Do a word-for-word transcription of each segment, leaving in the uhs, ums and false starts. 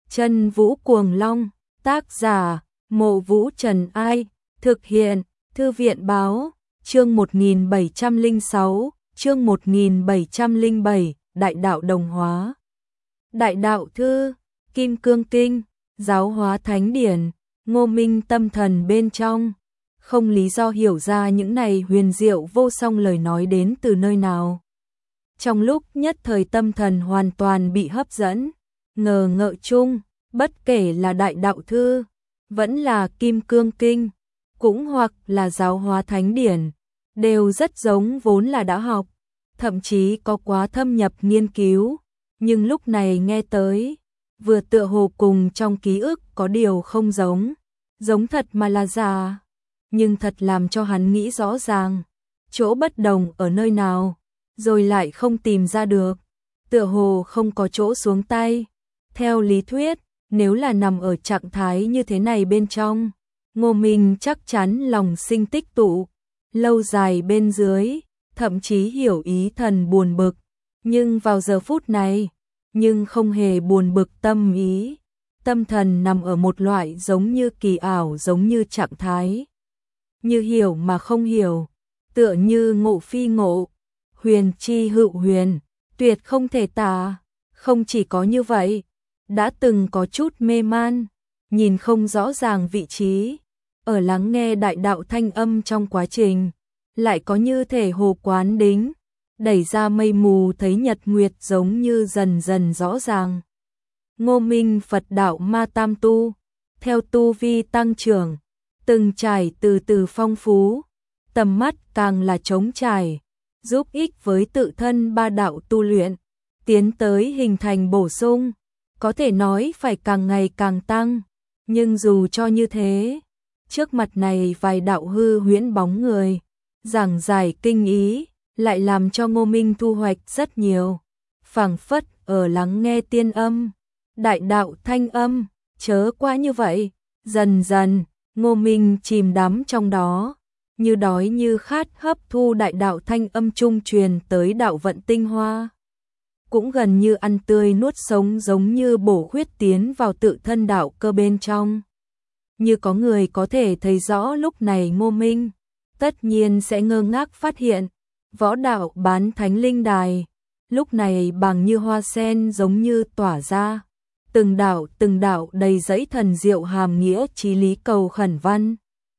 Chân Vũ Cuồng Long, tác giả, Mộ Vũ Trần Ai, thực hiện, Thư viện Báo, chương một nghìn bảy trăm lẻ sáu, chương một nghìn bảy trăm lẻ bảy, Đại đạo đồng hóa. Đại đạo thư, Kim Cương Kinh, Giáo hóa Thánh Điển, Ngô Minh tâm thần bên trong, không lý do hiểu ra những này huyền diệu vô song lời nói đến từ nơi nào. Trong lúc nhất thời tâm thần hoàn toàn bị hấp dẫn, ngờ ngợ chung, bất kể là Đại đạo thư, vẫn là Kim Cương Kinh, cũng hoặc là Giáo hóa Thánh Điển, đều rất giống vốn là đã học, thậm chí có quá thâm nhập nghiên cứu, nhưng lúc này nghe tới, vừa tựa hồ cùng trong ký ức có điều không giống, giống thật mà là giả, nhưng thật làm cho hắn nghĩ rõ ràng, chỗ bất đồng ở nơi nào, rồi lại không tìm ra được, tựa hồ không có chỗ xuống tay. Theo lý thuyết, nếu là nằm ở trạng thái như thế này bên trong, Ngô Minh chắc chắn lòng sinh tích tụ, lâu dài bên dưới, thậm chí hiểu ý thần buồn bực, nhưng vào giờ phút này, nhưng không hề buồn bực tâm ý, tâm thần nằm ở một loại giống như kỳ ảo giống như trạng thái, như hiểu mà không hiểu, tựa như ngộ phi ngộ, huyền chi hữu huyền, tuyệt không thể tả, không chỉ có như vậy, đã từng có chút mê man, nhìn không rõ ràng vị trí, ở lắng nghe đại đạo thanh âm trong quá trình, lại có như thể hồ quán đính, đẩy ra mây mù thấy nhật nguyệt giống như dần dần rõ ràng. Ngô Minh Phật đạo ma tam tu, theo tu vi tăng trưởng, từng trải từ từ phong phú, tầm mắt càng là trống trải, giúp ích với tự thân ba đạo tu luyện, tiến tới hình thành bổ sung, có thể nói phải càng ngày càng tăng, nhưng dù cho như thế, trước mặt này vài đạo hư huyễn bóng người, giảng giải kinh ý, lại làm cho Ngô Minh thu hoạch rất nhiều, phảng phất ở lắng nghe tiên âm, đại đạo thanh âm, chớ quá như vậy, dần dần, Ngô Minh chìm đắm trong đó, như đói như khát hấp thu đại đạo thanh âm trung truyền tới đạo vận tinh hoa. Cũng gần như ăn tươi nuốt sống giống như bổ huyết tiến vào tự thân đạo cơ bên trong. Như có người có thể thấy rõ lúc này Ngô Minh, tất nhiên sẽ ngơ ngác phát hiện, võ đạo bán thánh linh đài, lúc này bằng như hoa sen giống như tỏa ra, từng đạo từng đạo đầy dẫy thần diệu hàm nghĩa chí lý cầu khẩn văn.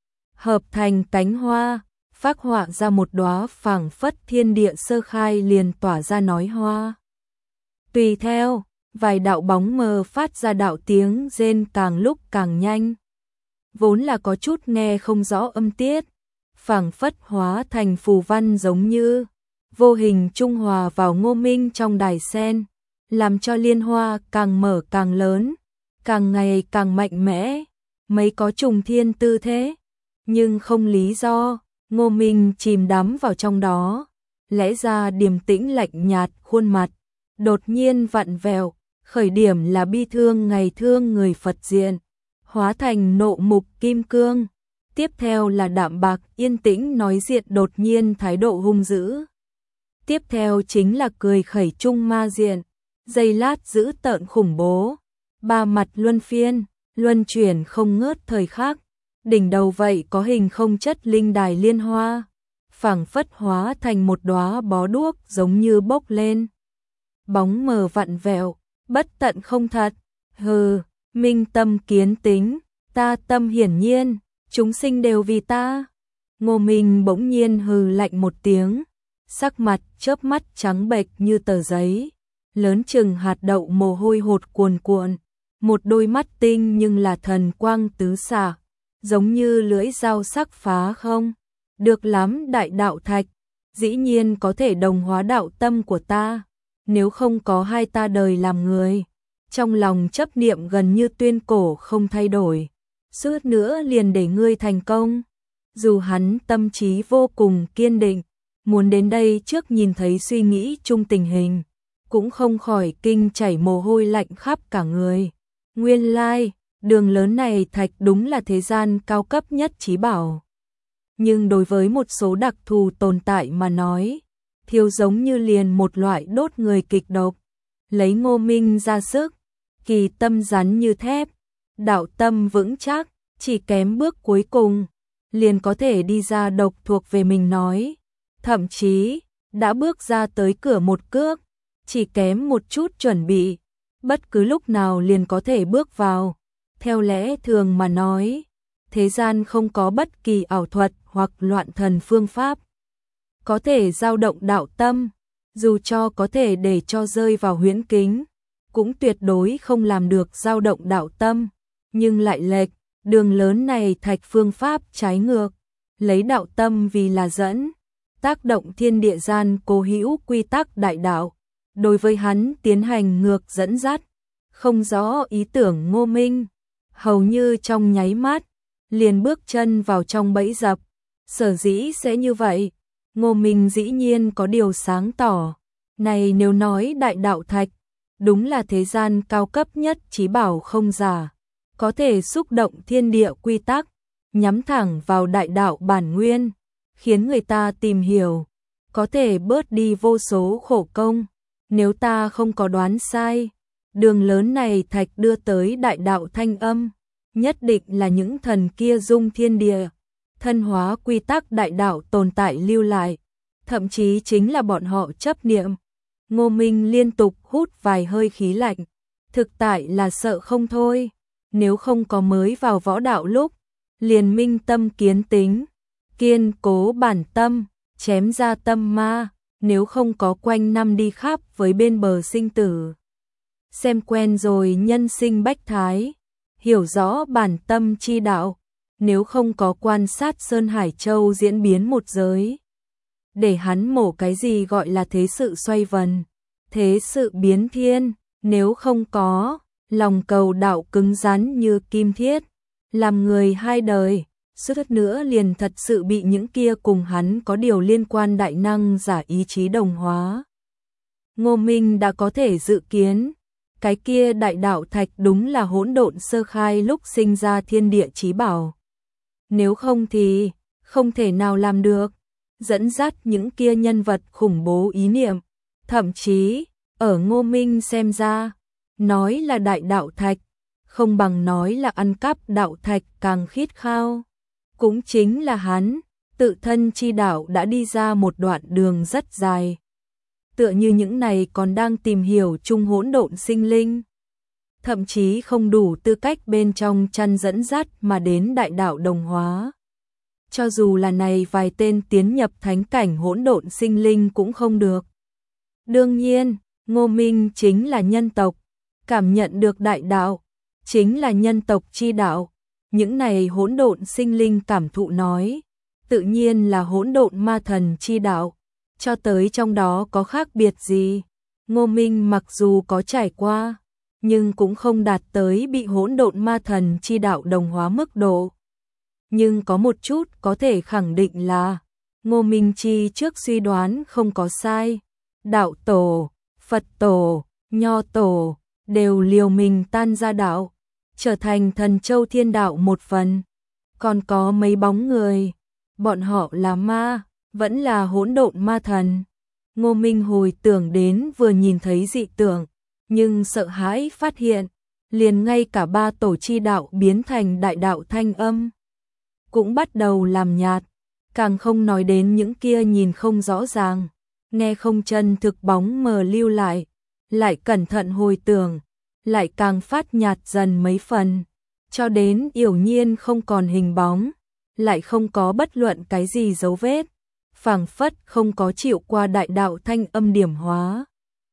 Hợp thành cánh hoa, phác họa ra một đóa phảng phất thiên địa sơ khai liền tỏa ra nói hoa. Tùy theo, vài đạo bóng mờ phát ra đạo tiếng rên càng lúc càng nhanh. Vốn là có chút nghe không rõ âm tiết, phảng phất hóa thành phù văn giống như vô hình trung hòa vào Ngô Minh trong đài sen, làm cho liên hoa càng mở càng lớn, càng ngày càng mạnh mẽ, mấy có trùng thiên tư thế, nhưng không lý do, Ngô Minh chìm đắm vào trong đó, lẽ ra điềm tĩnh lạnh nhạt khuôn mặt, đột nhiên vặn vẹo, khởi điểm là bi thương ngày thương người Phật diện, hóa thành nộ mục kim cương, tiếp theo là đạm bạc yên tĩnh nói diện đột nhiên thái độ hung dữ. Tiếp theo chính là cười khẩy trung ma diện, giây lát giữ tợn khủng bố, ba mặt luân phiên, luân chuyển không ngớt thời khắc, đỉnh đầu vậy có hình không chất linh đài liên hoa, phảng phất hóa thành một đóa bó đuốc giống như bốc lên. Bóng mờ vặn vẹo, bất tận không thật, hừ, minh tâm kiến tính, ta tâm hiển nhiên, chúng sinh đều vì ta. Ngô Minh bỗng nhiên hừ lạnh một tiếng, sắc mặt chớp mắt trắng bệch như tờ giấy, lớn chừng hạt đậu mồ hôi hột cuồn cuộn, một đôi mắt tinh nhưng là thần quang tứ xạ, giống như lưỡi dao sắc phá không. Được lắm đại đạo thạch, dĩ nhiên có thể đồng hóa đạo tâm của ta, nếu không có hai ta đời làm người, trong lòng chấp niệm gần như tuyên cổ không thay đổi, suốt nữa liền để ngươi thành công. Dù hắn tâm trí vô cùng kiên định, muốn đến đây trước nhìn thấy suy nghĩ chung tình hình, cũng không khỏi kinh chảy mồ hôi lạnh khắp cả người. Nguyên lai, đường lớn này thạch đúng là thế gian cao cấp nhất trí bảo. Nhưng đối với một số đặc thù tồn tại mà nói, thiếu giống như liền một loại đốt người kịch độc, lấy Ngô Minh ra sức, kỳ tâm rắn như thép, đạo tâm vững chắc, chỉ kém bước cuối cùng, liền có thể đi ra độc thuộc về mình nói. Thậm chí, đã bước ra tới cửa một cước, chỉ kém một chút chuẩn bị, bất cứ lúc nào liền có thể bước vào. Theo lẽ thường mà nói, thế gian không có bất kỳ ảo thuật hoặc loạn thần phương pháp có thể dao động đạo tâm, dù cho có thể để cho rơi vào huyễn kính, cũng tuyệt đối không làm được dao động đạo tâm, nhưng lại lệch, đường lớn này thạch phương pháp trái ngược, lấy đạo tâm vì là dẫn, tác động thiên địa gian cố hữu quy tắc đại đạo, đối với hắn tiến hành ngược dẫn dắt, không rõ ý tưởng Ngô Minh, hầu như trong nháy mắt, liền bước chân vào trong bẫy dập, sở dĩ sẽ như vậy, Ngô Minh dĩ nhiên có điều sáng tỏ, này nếu nói đại đạo thạch, đúng là thế gian cao cấp nhất chí bảo không giả, có thể xúc động thiên địa quy tắc, nhắm thẳng vào đại đạo bản nguyên, khiến người ta tìm hiểu, có thể bớt đi vô số khổ công. Nếu ta không có đoán sai, đường lớn này thạch đưa tới đại đạo thanh âm, nhất định là những thần kia dung thiên địa, thân hóa quy tắc đại đạo tồn tại lưu lại, thậm chí chính là bọn họ chấp niệm. Ngô Minh liên tục hút vài hơi khí lạnh, thực tại là sợ không thôi, nếu không có mới vào võ đạo lúc, liền minh tâm kiến tính, kiên cố bản tâm, chém ra tâm ma, nếu không có quanh năm đi khắp với bên bờ sinh tử. Xem quen rồi nhân sinh bách thái, hiểu rõ bản tâm chi đạo, nếu không có quan sát Sơn Hải Châu diễn biến một giới. Để hắn mổ cái gì gọi là thế sự xoay vần, thế sự biến thiên, nếu không có, lòng cầu đạo cứng rắn như kim thiết, làm người hai đời, suýt nữa liền thật sự bị những kia cùng hắn có điều liên quan đại năng giả ý chí đồng hóa. Ngô Minh đã có thể dự kiến, cái kia đại đạo thạch đúng là hỗn độn sơ khai lúc sinh ra thiên địa chí bảo. Nếu không thì, không thể nào làm được, dẫn dắt những kia nhân vật khủng bố ý niệm, thậm chí, ở Ngô Minh xem ra, nói là đại đạo thạch, không bằng nói là ăn cắp đạo thạch càng khít khao. Cũng chính là hắn, tự thân chi đạo đã đi ra một đoạn đường rất dài. Tựa như những này còn đang tìm hiểu chung hỗn độn sinh linh. Thậm chí không đủ tư cách bên trong chăn dẫn dắt mà đến đại đạo đồng hóa. Cho dù là này vài tên tiến nhập thánh cảnh hỗn độn sinh linh cũng không được. Đương nhiên, Ngô Minh chính là nhân tộc, cảm nhận được đại đạo, chính là nhân tộc chi đạo. Những này hỗn độn sinh linh cảm thụ nói, tự nhiên là hỗn độn ma thần chi đạo, cho tới trong đó có khác biệt gì. Ngô Minh mặc dù có trải qua, nhưng cũng không đạt tới bị hỗn độn ma thần chi đạo đồng hóa mức độ. Nhưng có một chút có thể khẳng định là, Ngô Minh chi trước suy đoán không có sai. Đạo tổ, Phật tổ, Nho tổ, đều liều mình tan ra đạo, trở thành thần châu thiên đạo một phần. Còn có mấy bóng người, bọn họ là ma, vẫn là hỗn độn ma thần. Ngô Minh hồi tưởng đến vừa nhìn thấy dị tượng, nhưng sợ hãi phát hiện, liền ngay cả ba tổ chi đạo biến thành đại đạo thanh âm, cũng bắt đầu làm nhạt, càng không nói đến những kia nhìn không rõ ràng, nghe không chân thực bóng mờ lưu lại, lại cẩn thận hồi tưởng, lại càng phát nhạt dần mấy phần, cho đến yểu nhiên không còn hình bóng, lại không có bất luận cái gì dấu vết, phảng phất không có chịu qua đại đạo thanh âm điểm hóa.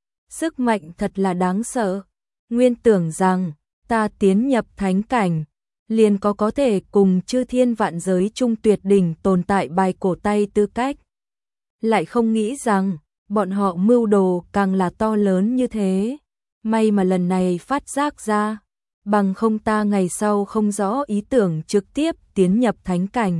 Sức mạnh thật là đáng sợ, nguyên tưởng rằng, ta tiến nhập thánh cảnh, liền có có thể cùng chư thiên vạn giới chung tuyệt đỉnh tồn tại bài cổ tay tư cách. Lại không nghĩ rằng, bọn họ mưu đồ càng là to lớn như thế. May mà lần này phát giác ra, bằng không ta ngày sau không rõ ý tưởng trực tiếp tiến nhập thánh cảnh.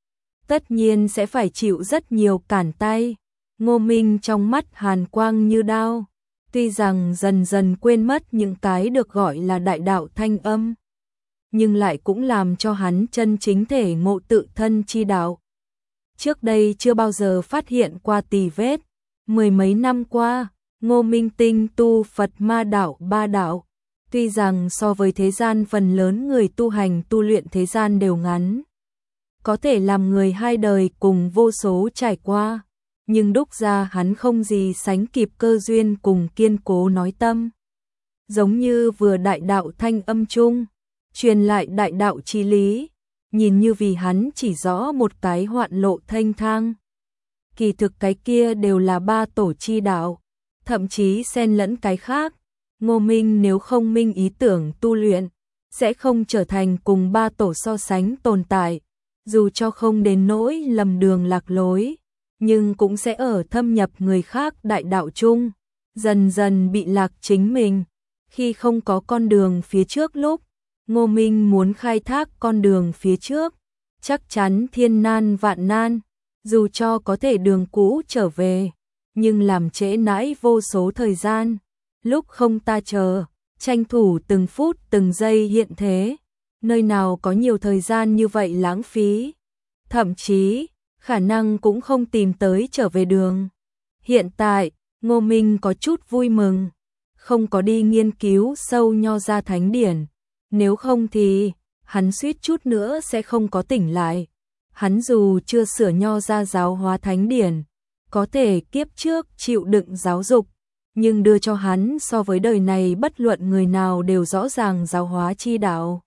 Tất nhiên sẽ phải chịu rất nhiều cản tay. Ngô Minh trong mắt hàn quang như đao, tuy rằng dần dần quên mất những cái được gọi là đại đạo thanh âm, nhưng lại cũng làm cho hắn chân chính thể ngộ tự thân chi đạo. Trước đây chưa bao giờ phát hiện qua tì vết, mười mấy năm qua, Ngô Minh tinh tu Phật ma đạo ba đạo, Tuy rằng so với thế gian phần lớn người tu hành tu luyện thế gian đều ngắn, có thể làm người hai đời cùng vô số trải qua, nhưng đúc ra hắn không gì sánh kịp cơ duyên cùng kiên cố nói tâm. Giống như vừa đại đạo thanh âm chung, truyền lại đại đạo chí lý, nhìn như vì hắn chỉ rõ một cái hoạn lộ thanh thang. Kỳ thực cái kia đều là ba tổ chi đạo, thậm chí xen lẫn cái khác. Ngô Minh nếu không minh ý tưởng tu luyện, sẽ không trở thành cùng ba tổ so sánh tồn tại, dù cho không đến nỗi lầm đường lạc lối, nhưng cũng sẽ ở thâm nhập người khác đại đạo chung, dần dần bị lạc chính mình. Khi không có con đường phía trước lúc, Ngô Minh muốn khai thác con đường phía trước, chắc chắn thiên nan vạn nan, dù cho có thể đường cũ trở về, nhưng làm trễ nãi vô số thời gian. Lúc không ta chờ, tranh thủ từng phút từng giây hiện thế, nơi nào có nhiều thời gian như vậy lãng phí, thậm chí khả năng cũng không tìm tới trở về đường. Hiện tại, Ngô Minh có chút vui mừng, không có đi nghiên cứu sâu Nho gia thánh điển, nếu không thì hắn suýt chút nữa sẽ không có tỉnh lại. Hắn dù chưa sửa Nho gia giáo hóa thánh điển, có thể kiếp trước chịu đựng giáo dục, nhưng đưa cho hắn so với đời này bất luận người nào đều rõ ràng giáo hóa chi đạo.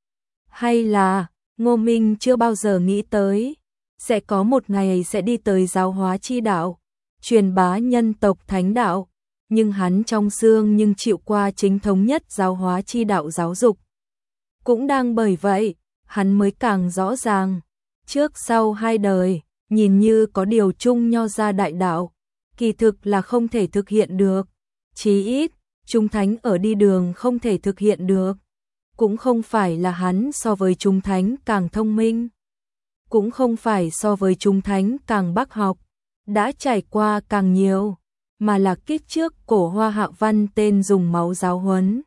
Hay là, Ngô Minh chưa bao giờ nghĩ tới, sẽ có một ngày sẽ đi tới giáo hóa chi đạo, truyền bá nhân tộc thánh đạo, nhưng hắn trong xương nhưng chịu qua chính thống nhất giáo hóa chi đạo giáo dục. Cũng đang bởi vậy, hắn mới càng rõ ràng, trước sau hai đời, nhìn như có điều chung Nho gia đại đạo, kỳ thực là không thể thực hiện được, chí ít, chúng thánh ở đi đường không thể thực hiện được. Cũng không phải là hắn so với chúng thánh càng thông minh, cũng không phải so với chúng thánh càng bác học, đã trải qua càng nhiều, mà là kiếp trước cổ Hoa Hạ Văn tên dùng máu giáo huấn,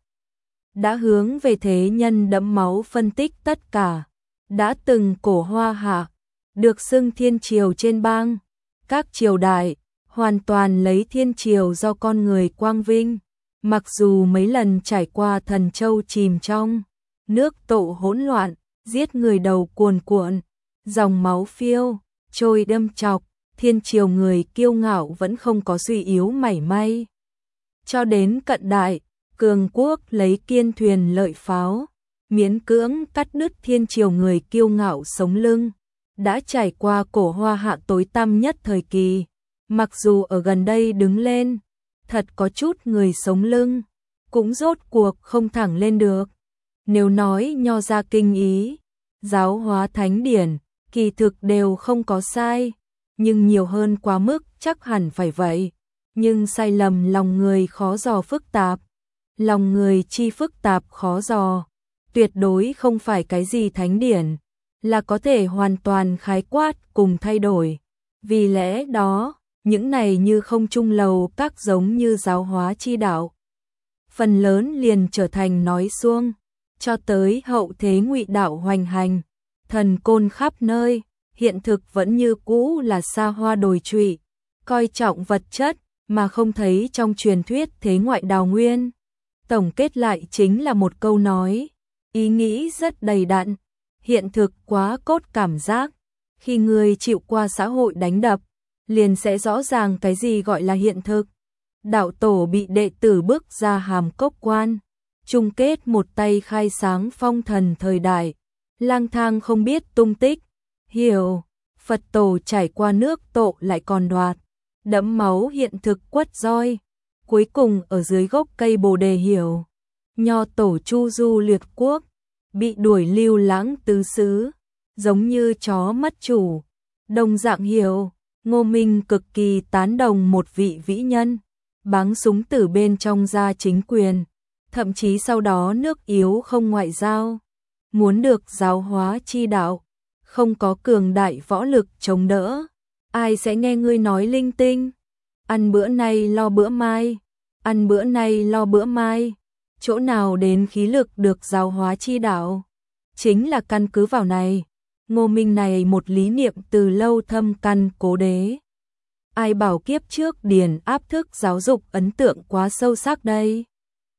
đã hướng về thế nhân đẫm máu phân tích tất cả, đã từng cổ Hoa Hạ, được xưng thiên triều trên bang, các triều đại, hoàn toàn lấy thiên triều do con người quang vinh, mặc dù mấy lần trải qua Thần Châu chìm trong nước tộ hỗn loạn, giết người đầu cuồn cuộn, dòng máu phiêu, trôi đâm chọc, thiên triều người kiêu ngạo vẫn không có suy yếu mảy may. Cho đến cận đại, cường quốc lấy kiên thuyền lợi pháo, miễn cưỡng cắt đứt thiên triều người kiêu ngạo sống lưng, đã trải qua cổ Hoa Hạ tối tăm nhất thời kỳ, mặc dù ở gần đây đứng lên, thật có chút người sống lưng, cũng rốt cuộc không thẳng lên được. Nếu nói Nho gia kinh ý, giáo hóa thánh điển, kỳ thực đều không có sai, nhưng nhiều hơn quá mức chắc hẳn phải vậy. Nhưng sai lầm lòng người khó dò phức tạp, lòng người chi phức tạp khó dò, tuyệt đối không phải cái gì thánh điển, là có thể hoàn toàn khái quát cùng thay đổi. Vì lẽ đó, những này như không trung lầu các giống như giáo hóa chi đạo, phần lớn liền trở thành nói suông. Cho tới hậu thế Ngụy đạo hoành hành, thần côn khắp nơi, hiện thực vẫn như cũ là xa hoa đồi trụy, coi trọng vật chất mà không thấy trong truyền thuyết thế ngoại đào nguyên. Tổng kết lại chính là một câu nói, ý nghĩ rất đầy đặn, hiện thực quá cốt cảm giác. Khi người chịu qua xã hội đánh đập, liền sẽ rõ ràng cái gì gọi là hiện thực. Đạo tổ bị đệ tử bước ra hàm cốc quan, chung kết một tay khai sáng phong thần thời đại, lang thang không biết tung tích, hiểu, Phật tổ trải qua nước tộ lại còn đoạt, đẫm máu hiện thực quất roi, cuối cùng ở dưới gốc cây bồ đề hiểu, Nho tổ chu du liệt quốc, bị đuổi lưu lãng tứ xứ, giống như chó mất chủ, đồng dạng hiểu. Ngô Minh cực kỳ tán đồng một vị vĩ nhân, báng súng từ bên trong ra chính quyền, thậm chí sau đó nước yếu không ngoại giao, muốn được giáo hóa chi đạo, không có cường đại võ lực chống đỡ, ai sẽ nghe ngươi nói linh tinh, ăn bữa nay lo bữa mai, ăn bữa nay lo bữa mai, chỗ nào đến khí lực được giáo hóa chi đạo, chính là căn cứ vào này. Ngô Minh này một lý niệm từ lâu thâm căn cố đế. Ai bảo kiếp trước điền áp thức giáo dục ấn tượng quá sâu sắc đây.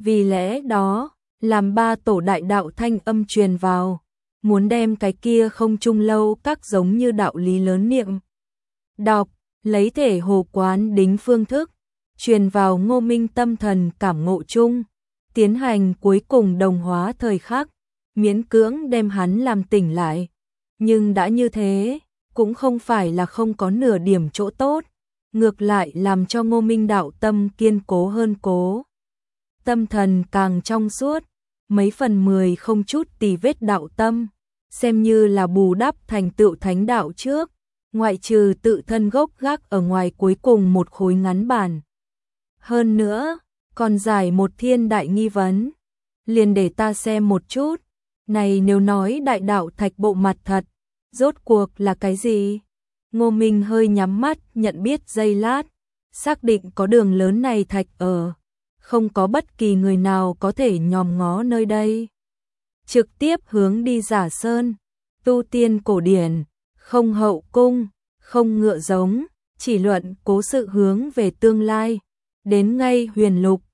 Vì lẽ đó, làm ba tổ đại đạo thanh âm truyền vào, muốn đem cái kia không trung lâu các giống như đạo lý lớn niệm. Đọc, lấy thể hồ quán đính phương thức, truyền vào Ngô Minh tâm thần cảm ngộ chung, tiến hành cuối cùng đồng hóa thời khắc, miễn cưỡng đem hắn làm tỉnh lại. Nhưng đã như thế, cũng không phải là không có nửa điểm chỗ tốt, ngược lại làm cho Ngô Minh đạo tâm kiên cố hơn cố. Tâm thần càng trong suốt, mấy phần mười không chút tì vết đạo tâm, xem như là bù đắp thành tựu thánh đạo trước, ngoại trừ tự thân gốc gác ở ngoài cuối cùng một khối ngắn bản. Hơn nữa, còn giải một thiên đại nghi vấn, liền để ta xem một chút, này nếu nói đại đạo thạch bộ mặt thật, rốt cuộc là cái gì? Ngô Minh hơi nhắm mắt nhận biết giây lát, xác định có đường lớn này thạch ở, không có bất kỳ người nào có thể nhòm ngó nơi đây. Trực tiếp hướng đi Giả Sơn, tu tiên cổ điển, không hậu cung, không ngựa giống, chỉ luận cố sự hướng về tương lai, đến ngay huyền lục,